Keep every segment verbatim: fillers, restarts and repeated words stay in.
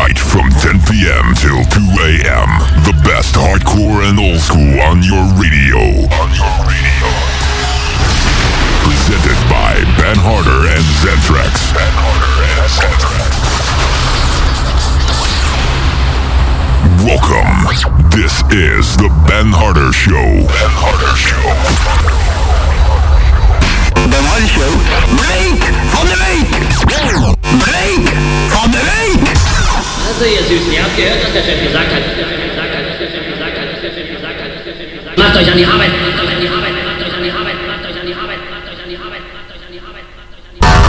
night from ten p.m. till two a.m. The best hardcore and old school on your radio. On your radio. Presented by Ben Harder and Zentrax. Ben Harder and Zentrax. Welcome. This is the Ben Harder Show. Ben Harder Show. Ben Harder Show. Break van de week. Break van de week. Also ihr Süßen, ihr habt gehört, was der Chef gesagt hat. Der Chef gesagt hat, der Chef gesagt hat, der Chef gesagt hat, der Chef gesagt hat. Macht euch an die Arbeit, macht euch an die Arbeit, macht euch an die Arbeit, macht euch an die Arbeit, macht euch an die Arbeit, macht euch an die Arbeit, macht euch an die Arbeit.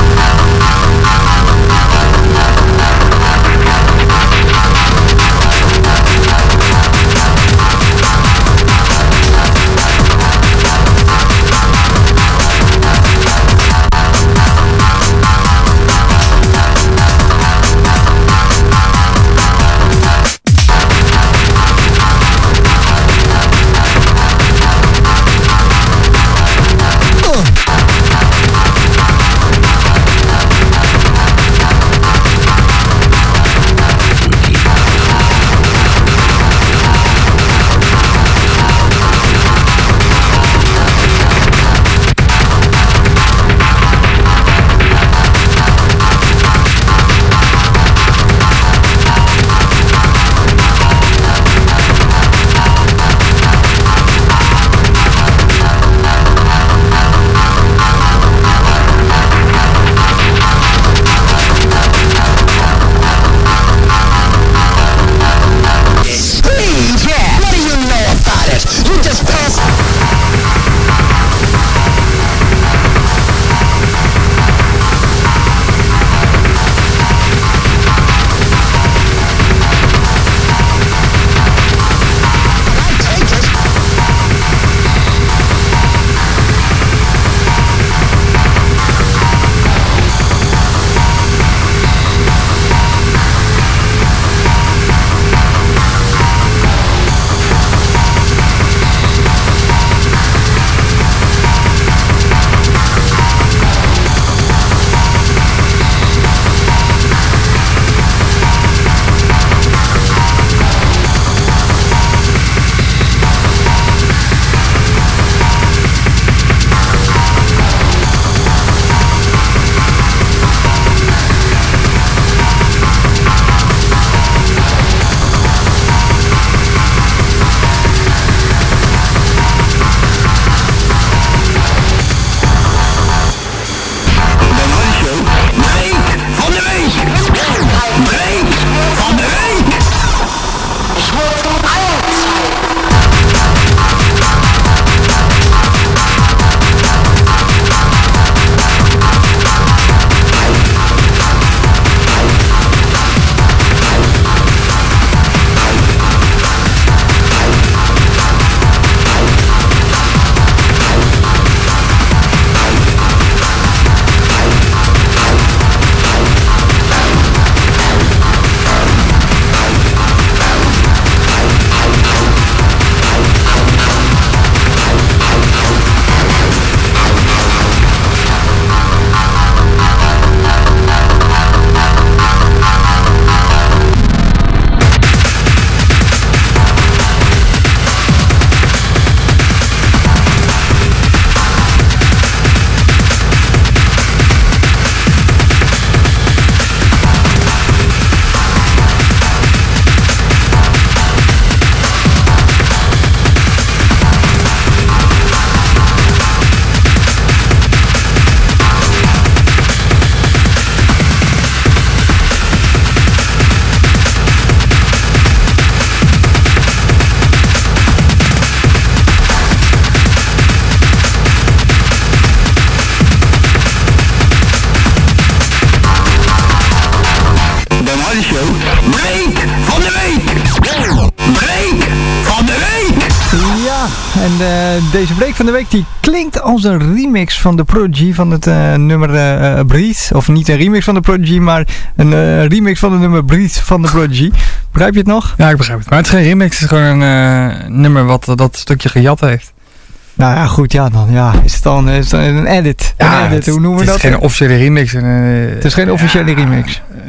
En uh, deze break van de week die klinkt als een remix van The Prodigy van het uh, nummer uh, Breathe. Of niet een remix van The Prodigy, maar een uh, remix van het nummer Breathe van The Prodigy. Begrijp je het nog? Ja, ik begrijp het. Maar het is geen remix, het is gewoon een uh, nummer wat uh, dat stukje gejat heeft. Nou ja, goed, ja dan ja. Is het dan is het een edit? Ja, een edit. Het, hoe noemen we het dat? is geen officiële remix. En, uh, het is geen officiële ja, remix. Ja,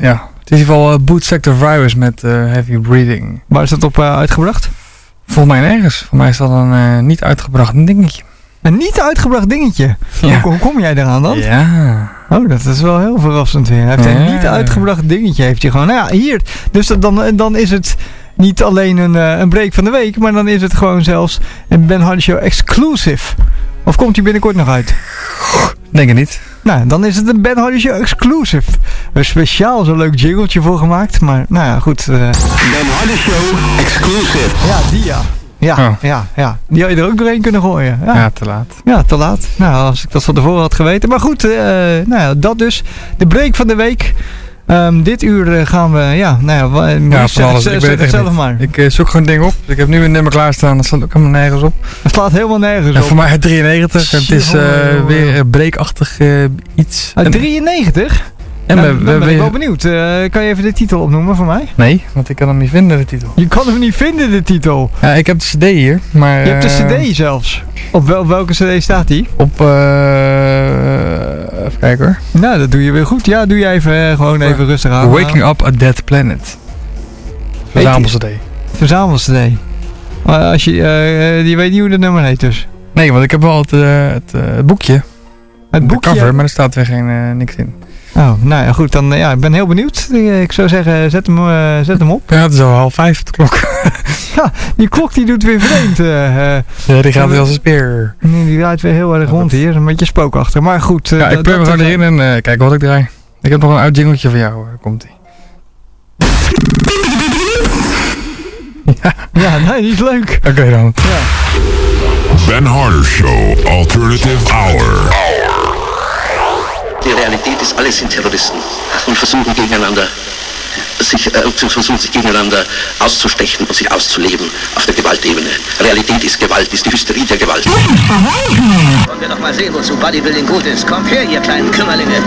Het is in ieder geval uh, Boot Sector Virus met uh, Heavy Breathing. Waar is dat op uh, uitgebracht? Volgens mij nergens. Voor mij is dat een uh, niet uitgebracht dingetje. Een niet uitgebracht dingetje? Ja. Hoe, hoe kom jij eraan dan? Ja. Oh, dat is wel heel verrassend weer. Hij heeft Ja. een niet uitgebracht dingetje. Heeft hij gewoon. Nou ja, hier. Dus dat, dan, dan is het niet alleen een, uh, een break van de week. Maar dan is het gewoon zelfs een Ben Hardy Show exclusive. Of komt hij binnenkort nog uit? Denk het niet. Nou, dan is het een Ben Hardy Show exclusive. Een speciaal zo'n leuk jingletje voor gemaakt. Maar nou ja, goed. Uh, Ben Hardy Show exclusive. ja, die ja. Ja, Oh. ja, ja. Die had je er ook doorheen kunnen gooien. Ja. Ja, te laat. Ja, te laat. Nou, als ik dat van tevoren had geweten. Maar goed, uh, nou ja, dat dus. De break van de week. Um, dit uur uh, gaan we, ja, nou ja, wa- Ja, zeg, van alles. zeg, Ik zeg weet het het echt zelf niet. maar. Ik uh, zoek gewoon dingen op. Dus ik heb nu een nummer klaarstaan. Dat staat ook helemaal nergens op. Het slaat helemaal nergens En op. voor mij uit drieënnegentig. En het is uh, Jongen. weer uh, breakachtig uh, iets. Uit En- drieënnegentig? En Nou, we, dan we, ben ik we- wel benieuwd. Uh, kan je even de titel opnoemen voor mij? Nee, want ik kan hem niet vinden, de titel. Je kan hem niet vinden, de titel. Ja, ik heb de cd hier. Maar, Je hebt de uh, cd zelfs. Op wel, welke cd staat die? Op, uh, even kijken hoor. Nou, dat doe je weer goed. Ja, doe jij even, uh, gewoon even rustig aan. Waking Up a Dead Planet. Verzamel cd. Verzamel cd. Maar als je, uh, je weet niet hoe dat nummer heet dus. Nee, want ik heb wel het, uh, het uh, boekje. Het boekje. De cover, maar er staat weer geen, uh, niks in. Oh, nou ja, goed. Dan, uh, ja, ik ben heel benieuwd. Uh, ik zou zeggen, zet hem, uh, zet hem op. Ja, het is al half vijf op de klok. Die klok die doet weer vreemd. Uh, uh, Ja, die gaat weer als een speer. nee, die draait weer heel erg rond hier. Een beetje spookachtig. Maar goed. Uh, Ja, ik dat- plug hem dat- gewoon erin en uh, kijk wat ik draai. Ik heb nog een oud jingletje voor jou. Daar komt ie. Ja, nee, die is leuk. Oké okay, dan. Ben Harder Show Alternative Hour. Die Realität ist, alles sind Terroristen und versuchen gegeneinander sich, äh, versuchen sich gegeneinander auszustechen und sich auszuleben auf der Gewaltebene. Realität ist Gewalt, ist die Hysterie der Gewalt. Wollen wir doch mal sehen, wozu Bodybuilding gut ist. Kommt her, ihr kleinen Kümmerlinge.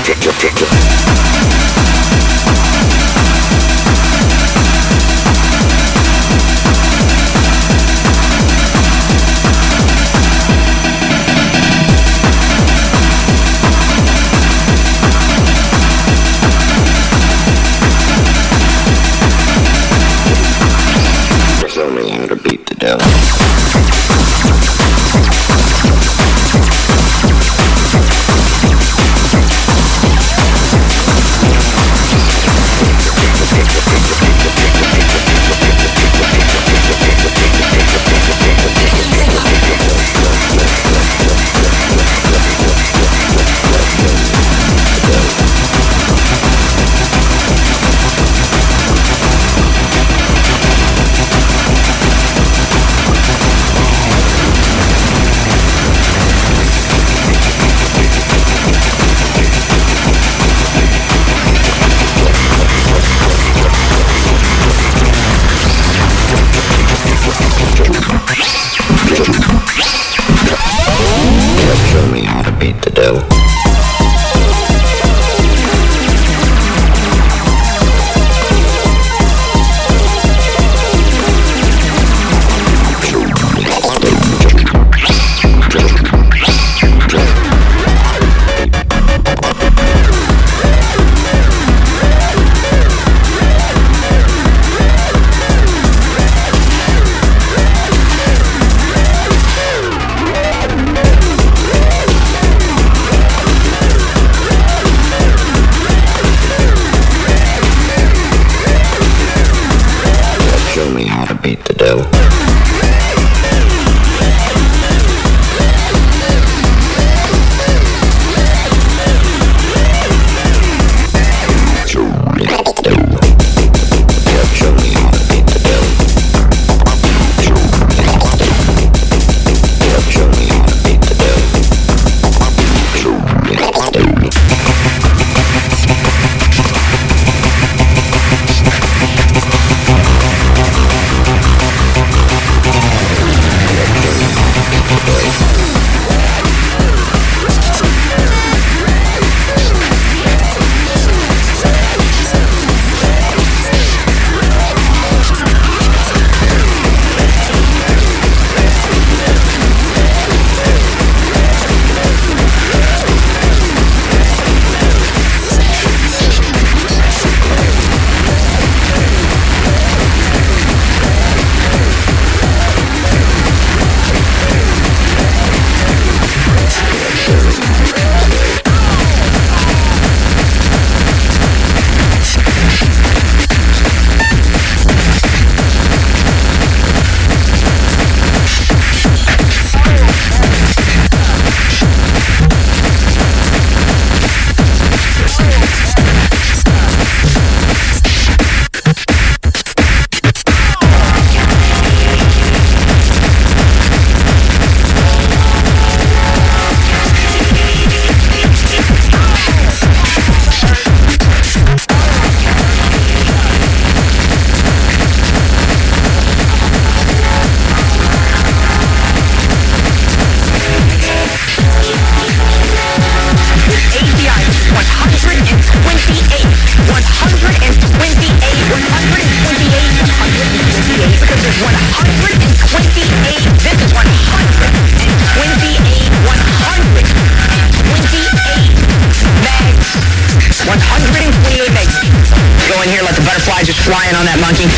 flying on that monkey.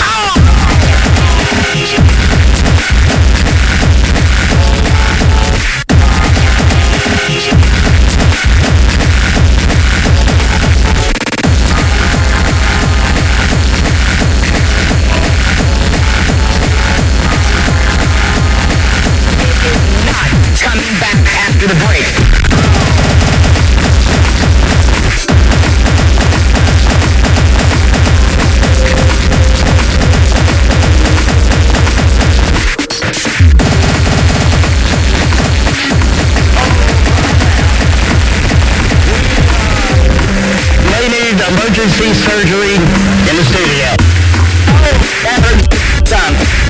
Coming back after the break. Ladies, emergency surgery in the studio. Oh, that hurts. Done.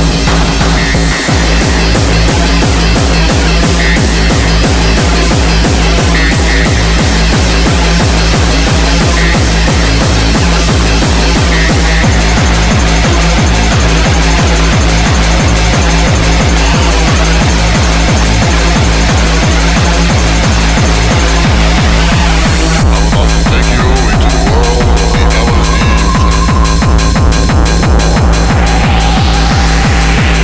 Take you into the world of the L S D.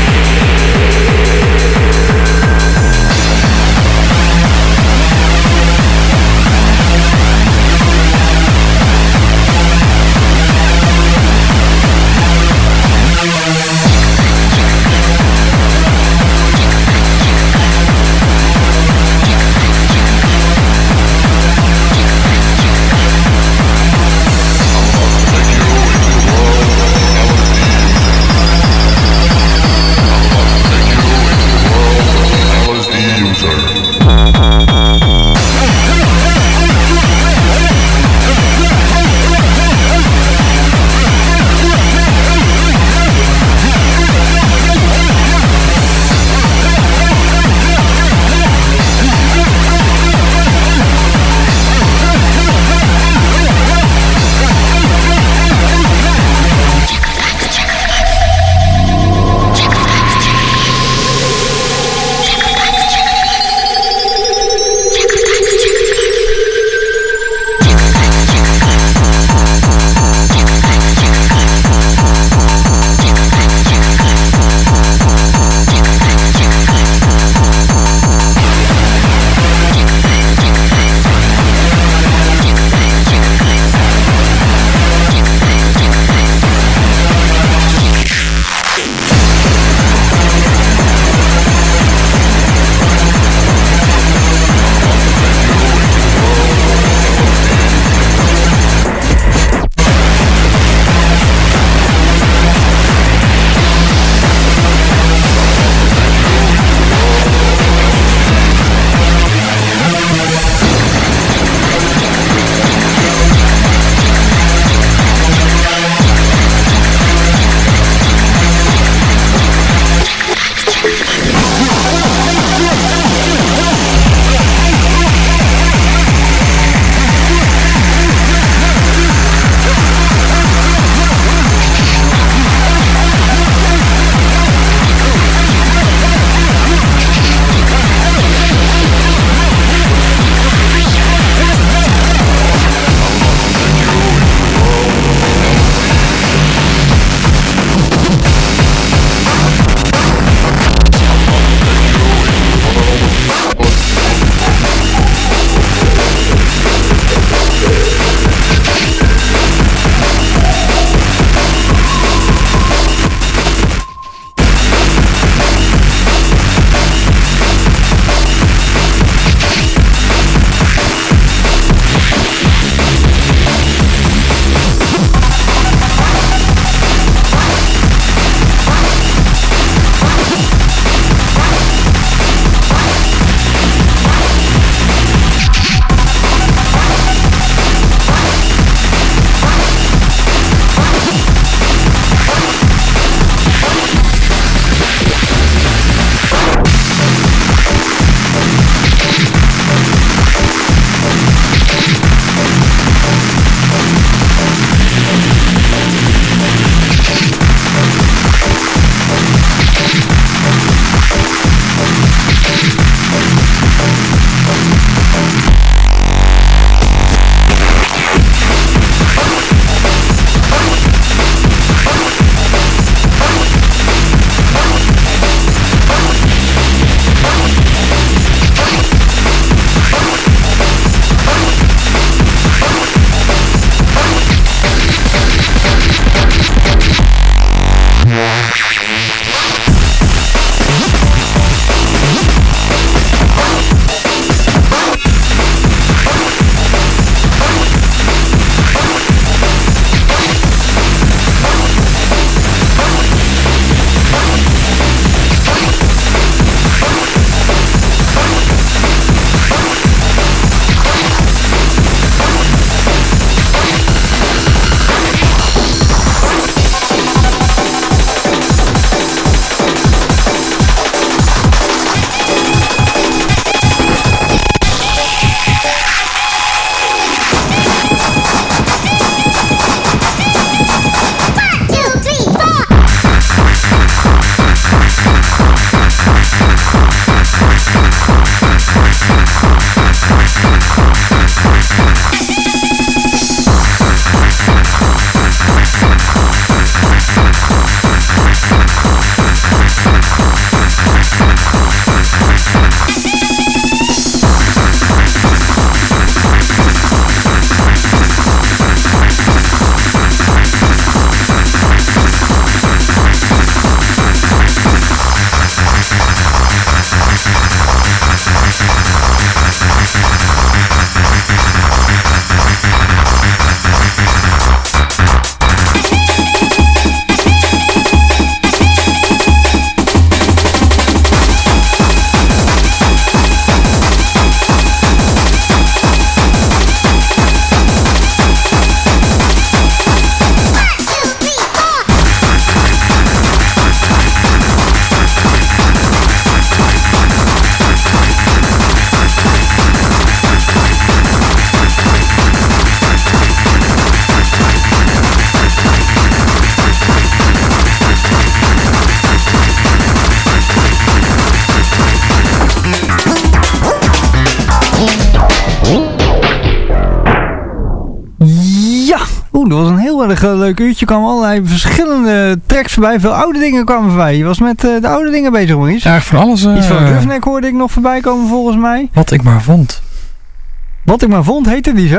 dat was een heel erg uh, leuk uurtje. Er kwamen allerlei verschillende tracks voorbij. Veel oude dingen kwamen voorbij. Je was met uh, de oude dingen bezig, Maurice. Ja, van alles. Uh, Iets van Roughneck hoorde ik nog voorbij komen volgens mij. Wat ik maar vond. Wat ik maar vond, heette die zo?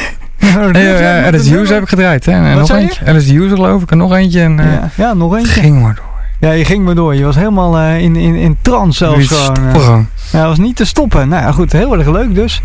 Nee, uh, L S U's heb ik gedraaid. Hè? En nog eentje. L S U's geloof ik. En nog eentje. En, uh, ja, ja, nog eentje. Ging maar door. Ja, je ging maar door. Je was helemaal uh, in, in, in trance zelfs gewoon. Uh. gewoon. Ja, dat was niet te stoppen. Nou ja, goed. Heel erg leuk dus.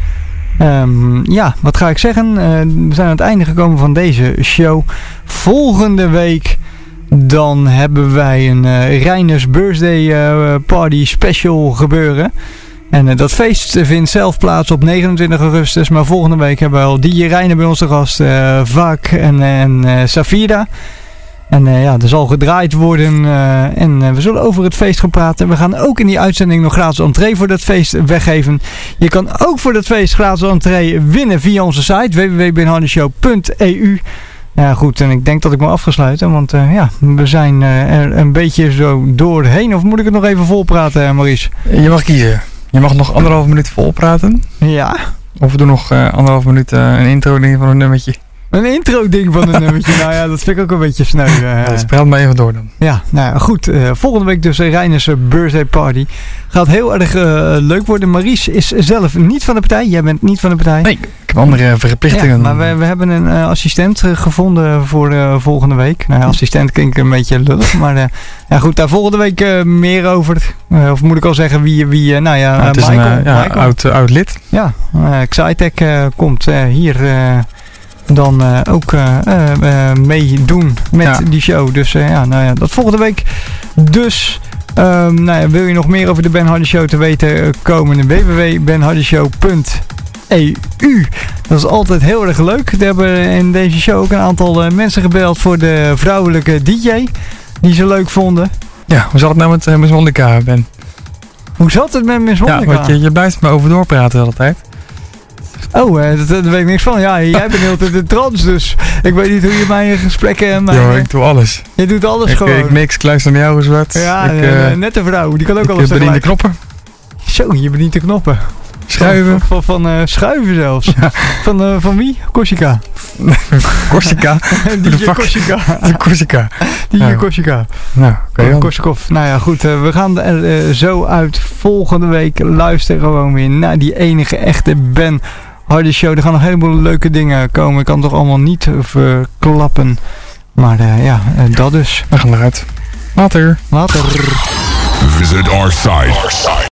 Um, ja, wat ga ik zeggen? Uh, we zijn aan het einde gekomen van deze show. Volgende week dan hebben wij een uh, Reiners Birthday uh, Party Special gebeuren. En uh, dat feest vindt zelf plaats op negenentwintig augustus. Maar volgende week hebben we al D J Reiner bij ons te gast. Uh, Vaak en, en uh, Safira. En uh, ja, er zal gedraaid worden uh, en uh, we zullen over het feest gaan praten. We gaan ook in die uitzending nog gratis entree voor dat feest weggeven. Je kan ook voor dat feest gratis entree winnen via onze site w w w punt ben hardy show punt e u. Ja goed, en ik denk dat ik me af ga sluiten, want uh, ja, we zijn uh, er een beetje zo doorheen. Of moet ik het nog even volpraten, uh, Maurice? Je mag kiezen. Je mag nog anderhalf minuut volpraten. Ja. Of we doen nog uh, anderhalf minuut uh, een intro ding van een nummertje. Een intro-ding van een nummertje. Nou ja, dat vind ik ook een beetje sneu. Uh, dus praat maar even door dan. Ja, nou ja, goed. Uh, volgende week dus Reiners Birthday Party. Gaat heel erg uh, leuk worden. Maurice is zelf niet van de partij. Jij bent niet van de partij. Nee, ik heb andere verplichtingen. Ja, maar we, we hebben een uh, assistent uh, gevonden voor uh, volgende week. Nou ja, assistent klinkt een beetje lullig. Maar uh, ja, goed, daar volgende week uh, meer over. Uh, of moet ik al zeggen wie... wie uh, nou ja, uh, het is Michael. een uh, ja, Michael. Oud, uh, oud lid. Ja, uh, Xitec uh, komt uh, hier... Uh, dan uh, ook uh, uh, meedoen met ja. die show. Dus uh, ja, nou ja, dat volgende week. Dus um, nou ja, wil je nog meer over de Ben Hardy Show te weten uh, komen w w w punt ben hardy show punt e u. Dat is altijd heel erg leuk. We hebben in deze show ook een aantal uh, mensen gebeld voor de vrouwelijke D J. Die ze leuk vonden. Ja, hoe zat het nou met uh, Miss Monica, Ben? Hoe zat het met Miss Monica? Ja, want je, je blijft me over doorpraten de hele tijd. Oh, uh, dat, daar weet ik niks van. Ja, jij bent heel tijd in trans, dus ik weet niet hoe je mijn gesprekken... Mijn, ja, ik doe alles. Je doet alles ik, gewoon. Ik mix, ik luister naar jou eens wat. Ja, ik, uh, uh, net een vrouw, die kan ook ik alles bedien de tegelijk. knoppen. Zo, je bedient de knoppen. Schuiven. Van, van, van uh, schuiven zelfs. Ja. Van, uh, van wie? Corsica. Corsica? D J Corsica. Corsica. D J nou. Corsica. Nou, oké. Okay, Korsikov. Nou ja, goed. Uh, we gaan er uh, zo uit. Volgende week luisteren gewoon weer naar die enige echte Ben Hardy Show. Er gaan nog een heleboel leuke dingen komen. Ik kan het toch allemaal niet verklappen. Maar uh, ja, uh, dat dus. We gaan eruit. Later. Later. Visit our site. Our site.